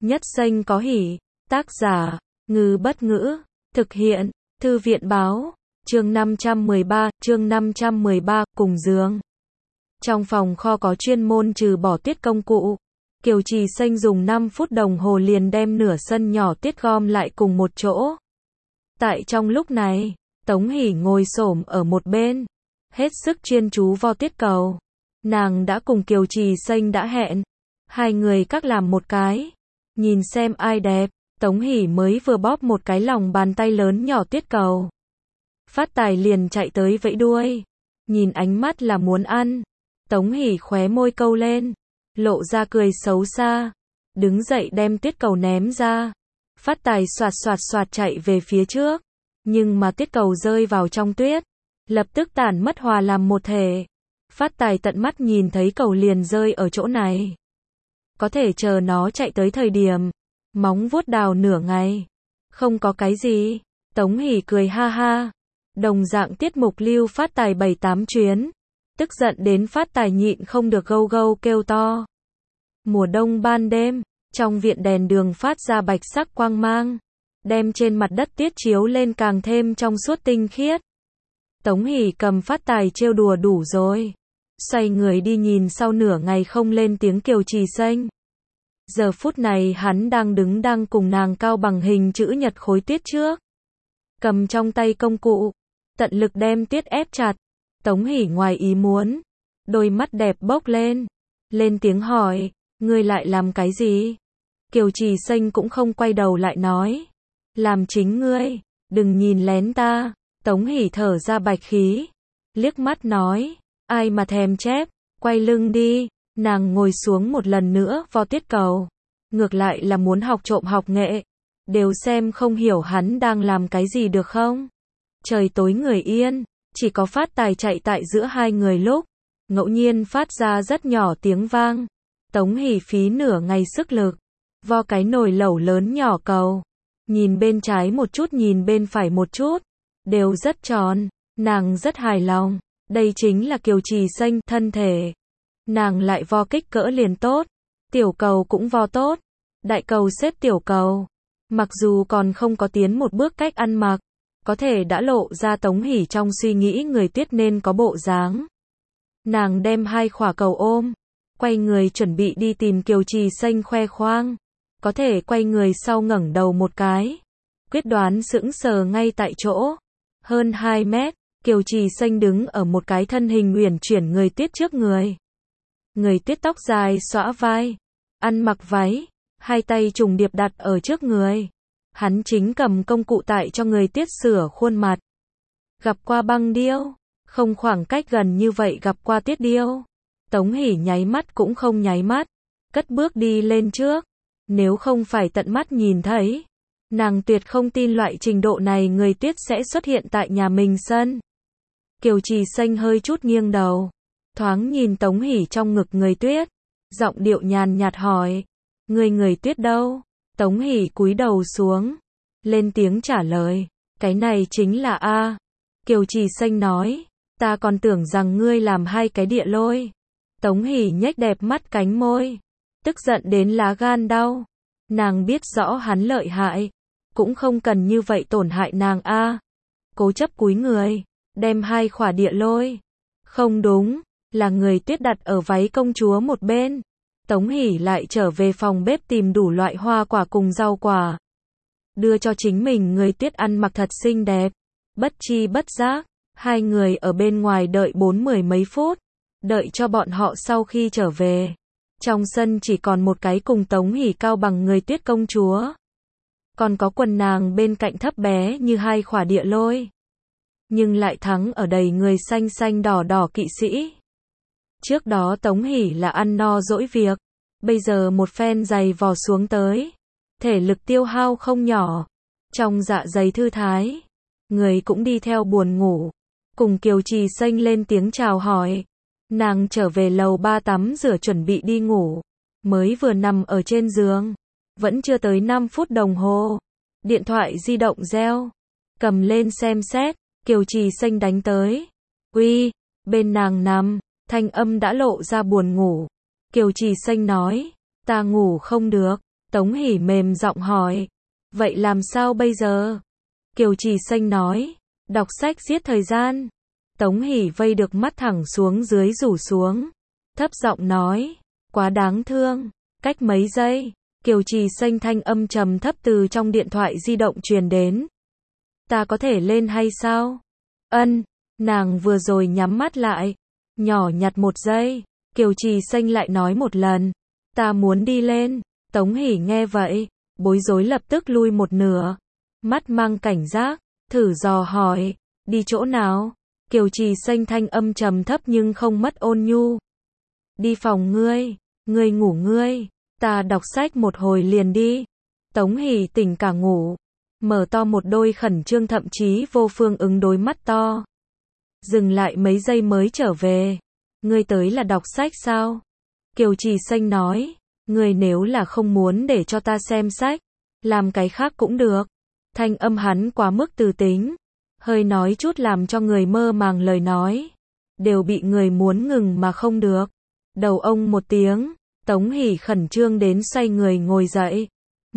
Nhất xanh có hỉ. Tác giả, Ngư Bất Ngữ. Thực hiện, Thư viện Báo. Chương 513, cùng giường. Trong phòng kho có chuyên môn trừ bỏ tiết công cụ. Kiều Trì Xanh dùng 5 phút đồng hồ liền đem nửa sân nhỏ tiết gom lại cùng một chỗ. Tại trong lúc này, Tống Hỷ ngồi xổm ở một bên, hết sức chuyên chú vo tiết cầu. Nàng đã cùng Kiều Trì Xanh đã hẹn, hai người các làm một cái, nhìn xem ai đẹp. Tống Hỷ mới vừa bóp một cái lòng bàn tay lớn nhỏ tiết cầu, Phát Tài liền chạy tới vẫy đuôi, nhìn ánh mắt là muốn ăn. Tống Hỷ khóe môi câu lên, lộ ra cười xấu xa, đứng dậy đem tiết cầu ném ra. Phát Tài xoạt xoạt xoạt chạy về phía trước, nhưng mà tiết cầu rơi vào trong tuyết, lập tức tản mất hòa làm một thể. Phát Tài tận mắt nhìn thấy cầu liền rơi ở chỗ này. Có thể chờ nó chạy tới thời điểm, móng vuốt đào nửa ngày. Không có cái gì. Tống Hỷ cười ha ha. Đồng dạng tiết mục lưu Phát Tài 7-8 chuyến. Tức giận đến Phát Tài nhịn không được gâu gâu kêu to. Mùa đông ban đêm, trong viện đèn đường phát ra bạch sắc quang mang, đem trên mặt đất tiết chiếu lên càng thêm trong suốt tinh khiết. Tống Hỷ cầm Phát Tài trêu đùa đủ rồi, xoay người đi nhìn sau nửa ngày không lên tiếng Kiều Trì Xanh. Giờ phút này hắn đang cùng nàng cao bằng hình chữ nhật khối tiết trước, cầm trong tay công cụ, tận lực đem tiết ép chặt. Tống Hỷ ngoài ý muốn, đôi mắt đẹp bốc lên tiếng hỏi, ngươi lại làm cái gì? Kiều Trì Xanh cũng không quay đầu lại nói, làm chính ngươi, đừng nhìn lén ta. Tống Hỷ thở ra bạch khí, liếc mắt nói, ai mà thèm chép, quay lưng đi. Nàng ngồi xuống một lần nữa vo tiết cầu, ngược lại là muốn học trộm học nghệ, đều xem không hiểu hắn đang làm cái gì được không? Trời tối người yên, chỉ có Phát Tài chạy tại giữa hai người lúc, ngẫu nhiên phát ra rất nhỏ tiếng vang. Tống Hỷ phí nửa ngày sức lực, vo cái nồi lẩu lớn nhỏ cầu, nhìn bên trái một chút nhìn bên phải một chút, đều rất tròn, nàng rất hài lòng, đây chính là Kiều Trì Xanh thân thể. Nàng lại vo kích cỡ liền tốt, tiểu cầu cũng vo tốt, đại cầu xếp tiểu cầu. Mặc dù còn không có tiến một bước cách ăn mặc, có thể đã lộ ra Tống Hỷ trong suy nghĩ người tiết nên có bộ dáng. Nàng đem hai khỏa cầu ôm, quay người chuẩn bị đi tìm Kiều Trì Xanh khoe khoang, có thể quay người sau ngẩng đầu một cái, quyết đoán sững sờ ngay tại chỗ. Hơn 2 mét, Kiều Trì Xanh đứng ở một cái thân hình uyển chuyển người tiết trước người. Người tiết tóc dài xõa vai, ăn mặc váy, hai tay trùng điệp đặt ở trước người. Hắn chính cầm công cụ tại cho người tiết sửa khuôn mặt. Gặp qua băng điêu, không khoảng cách gần như vậy gặp qua tiết điêu. Tống Hỷ nháy mắt cũng không nháy mắt, cất bước đi lên trước. Nếu không phải tận mắt nhìn thấy, nàng tuyệt không tin loại trình độ này người tiết sẽ xuất hiện tại nhà mình sân. Kiều Trì Xanh hơi chút nghiêng đầu, thoáng nhìn Tống Hỷ trong ngực người tuyết, giọng điệu nhàn nhạt hỏi, người tuyết đâu? Tống Hỷ cúi đầu xuống, lên tiếng trả lời, cái này chính là A. Kiều Trì Xanh nói, ta còn tưởng rằng ngươi làm hai cái địa lôi. Tống Hỷ nhếch đẹp mắt cánh môi, tức giận đến lá gan đau. Nàng biết rõ hắn lợi hại, cũng không cần như vậy tổn hại nàng A. Cố chấp cúi người, đem hai khỏa địa lôi. Không đúng, là người tuyết đặt ở váy công chúa một bên. Tống Hỷ lại trở về phòng bếp tìm đủ loại hoa quả cùng rau quả, đưa cho chính mình. Người tuyết ăn mặc thật xinh đẹp. Bất chi bất giác, hai người ở bên ngoài đợi 40 mấy phút, đợi cho bọn họ sau khi trở về. Trong sân chỉ còn một cái cùng Tống Hỷ cao bằng người tuyết công chúa. Còn có quần nàng bên cạnh thấp bé như hai khỏa địa lôi, nhưng lại thắng ở đầy người xanh xanh đỏ đỏ kỵ sĩ. Trước đó Tống Hỷ là ăn no dỗi việc, bây giờ một phen giày vò xuống tới, thể lực tiêu hao không nhỏ, trong dạ dày thư thái, người cũng đi theo buồn ngủ. Cùng Kiều Trì Xanh lên tiếng chào hỏi, nàng trở về lầu 3 tắm rửa chuẩn bị đi ngủ, mới vừa nằm ở trên giường, vẫn chưa tới 5 phút đồng hồ, điện thoại di động reo, cầm lên xem xét, Kiều Trì Xanh đánh tới. Uy, bên nàng nằm, thanh âm đã lộ ra buồn ngủ. Kiều Trì Xanh nói, ta ngủ không được. Tống Hỷ mềm giọng hỏi. Vậy làm sao bây giờ? Kiều Trì Xanh nói. Đọc sách giết thời gian. Tống Hỷ vây được mắt thẳng xuống dưới rủ xuống. Thấp giọng nói. Quá đáng thương. Cách mấy giây, Kiều Trì Xanh thanh âm trầm thấp từ trong điện thoại di động truyền đến. Ta có thể lên hay sao? Ân, nàng vừa rồi nhắm mắt lại. Nhỏ nhặt một giây, Kiều Trì Xanh lại nói một lần. Ta muốn đi lên. Tống Hỷ nghe vậy, bối rối lập tức lui một nửa. Mắt mang cảnh giác, thử dò hỏi. Đi chỗ nào? Kiều Trì Xanh thanh âm trầm thấp nhưng không mất ôn nhu. Đi phòng ngươi. Ngươi ngủ ngươi. Ta đọc sách một hồi liền đi. Tống Hỷ tỉnh cả ngủ. Mở to một đôi khẩn trương thậm chí vô phương ứng đối mắt to. Dừng lại mấy giây mới trở về. Ngươi tới là đọc sách sao? Kiều Trì Xanh nói. Ngươi nếu là không muốn để cho ta xem sách, làm cái khác cũng được. Thanh âm hắn quá mức từ tính. Hơi nói chút làm cho người mơ màng lời nói. Đều bị người muốn ngừng mà không được. Đầu ông một tiếng. Tống Hỷ khẩn trương đến xoay người ngồi dậy.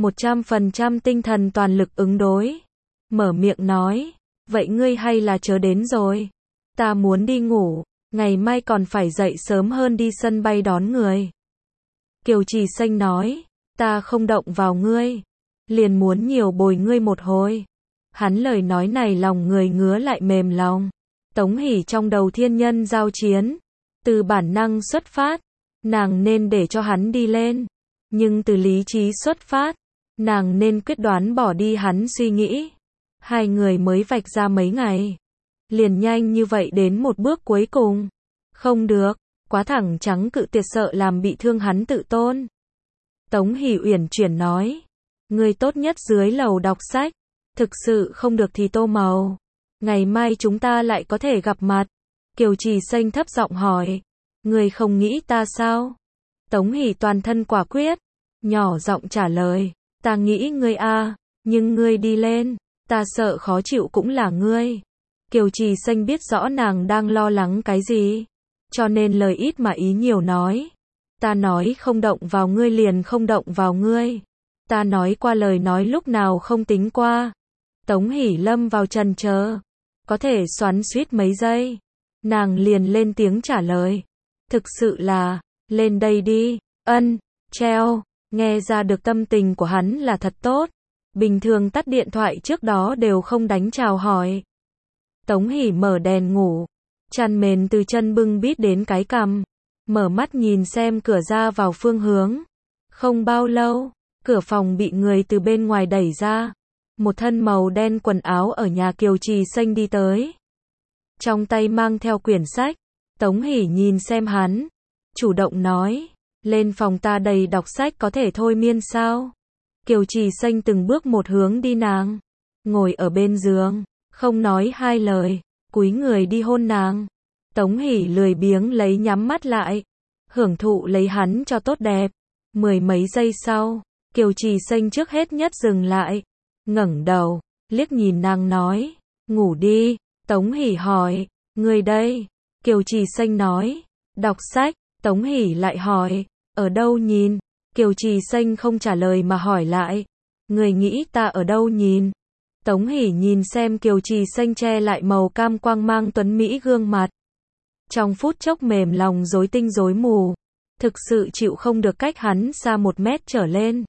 100% tinh thần toàn lực ứng đối. Mở miệng nói. Vậy ngươi hay là chớ đến rồi. Ta muốn đi ngủ. Ngày mai còn phải dậy sớm hơn đi sân bay đón người. Kiều Trì Xanh nói. Ta không động vào ngươi. Liền muốn nhiều bồi ngươi một hồi. Hắn lời nói này lòng người ngứa lại mềm lòng. Tống Hỷ trong đầu thiên nhân giao chiến. Từ bản năng xuất phát. Nàng nên để cho hắn đi lên. Nhưng từ lý trí xuất phát. Nàng nên quyết đoán bỏ đi hắn suy nghĩ. Hai người mới vạch ra mấy ngày. Liền nhanh như vậy đến một bước cuối cùng. Không được. Quá thẳng trắng cự tuyệt sợ làm bị thương hắn tự tôn. Tống Hỷ uyển chuyển nói. Ngươi tốt nhất dưới lầu đọc sách. Thực sự không được thì tô màu. Ngày mai chúng ta lại có thể gặp mặt. Kiều Trì Xanh thấp giọng hỏi. Ngươi không nghĩ ta sao? Tống Hỷ toàn thân quả quyết. Nhỏ giọng trả lời. Ta nghĩ ngươi a, nhưng ngươi đi lên. Ta sợ khó chịu cũng là ngươi. Kiều Trì Xanh biết rõ nàng đang lo lắng cái gì. Cho nên lời ít mà ý nhiều nói. Ta nói không động vào ngươi liền không động vào ngươi. Ta nói qua lời nói lúc nào không tính qua. Tống Hỷ lâm vào trần chờ. Có thể xoắn xuýt mấy giây. Nàng liền lên tiếng trả lời. Thực sự là, lên đây đi. Ân, treo. Nghe ra được tâm tình của hắn là thật tốt. Bình thường tắt điện thoại trước đó đều không đánh chào hỏi. Tống Hỷ mở đèn ngủ. Chăn mền từ chân bưng bít đến cái cằm. Mở mắt nhìn xem cửa ra vào phương hướng. Không bao lâu, cửa phòng bị người từ bên ngoài đẩy ra. Một thân màu đen quần áo ở nhà Kiều Trì Xanh đi tới. Trong tay mang theo quyển sách. Tống Hỷ nhìn xem hắn. Chủ động nói. Lên phòng ta đầy đọc sách có thể thôi miên sao? Kiều Trì Xanh từng bước một hướng đi nàng. Ngồi ở bên giường. Không nói hai lời. Cúi người đi hôn nàng. Tống Hỷ lười biếng lấy nhắm mắt lại. Hưởng thụ lấy hắn cho tốt đẹp. Mười mấy giây sau. Kiều Trì Xanh trước hết nhất dừng lại. Ngẩng đầu. Liếc nhìn nàng nói. Ngủ đi. Tống Hỷ hỏi. Người đây. Kiều Trì Xanh nói. Đọc sách. Tống Hỷ lại hỏi. Ở đâu nhìn? Kiều Trì Xanh không trả lời mà hỏi lại. Người nghĩ ta ở đâu nhìn? Tống Hỷ nhìn xem Kiều Trì Xanh che lại màu cam quang mang tuấn mỹ gương mặt. Trong phút chốc mềm lòng rối tinh rối mù. Thực sự chịu không được cách hắn xa 1 mét trở lên.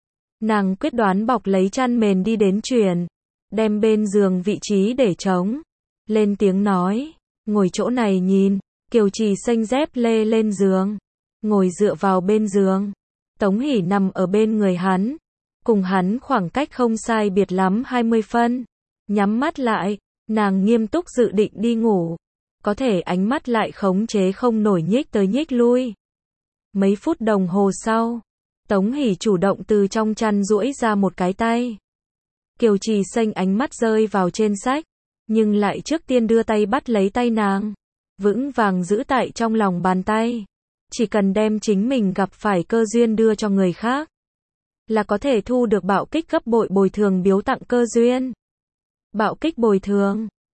Nàng quyết đoán bọc lấy chăn mền đi đến chuyển. Đem bên giường vị trí để trống. Lên tiếng nói. Ngồi chỗ này nhìn. Kiều Trì Xanh dép lê lên giường. Ngồi dựa vào bên giường. Tống Hỷ nằm ở bên người hắn. Cùng hắn khoảng cách không sai biệt lắm 20 phân. Nhắm mắt lại. Nàng nghiêm túc dự định đi ngủ. Có thể ánh mắt lại khống chế không nổi nhích tới nhích lui. Mấy phút đồng hồ sau. Tống Hỷ chủ động từ trong chăn duỗi ra một cái tay. Kiều Trì Xanh ánh mắt rơi vào trên sách. Nhưng lại trước tiên đưa tay bắt lấy tay nàng. Vững vàng giữ tại trong lòng bàn tay. Chỉ cần đem chính mình gặp phải cơ duyên đưa cho người khác. Là có thể thu được bạo kích gấp bội bồi thường biếu tặng cơ duyên. Bạo kích bồi thường.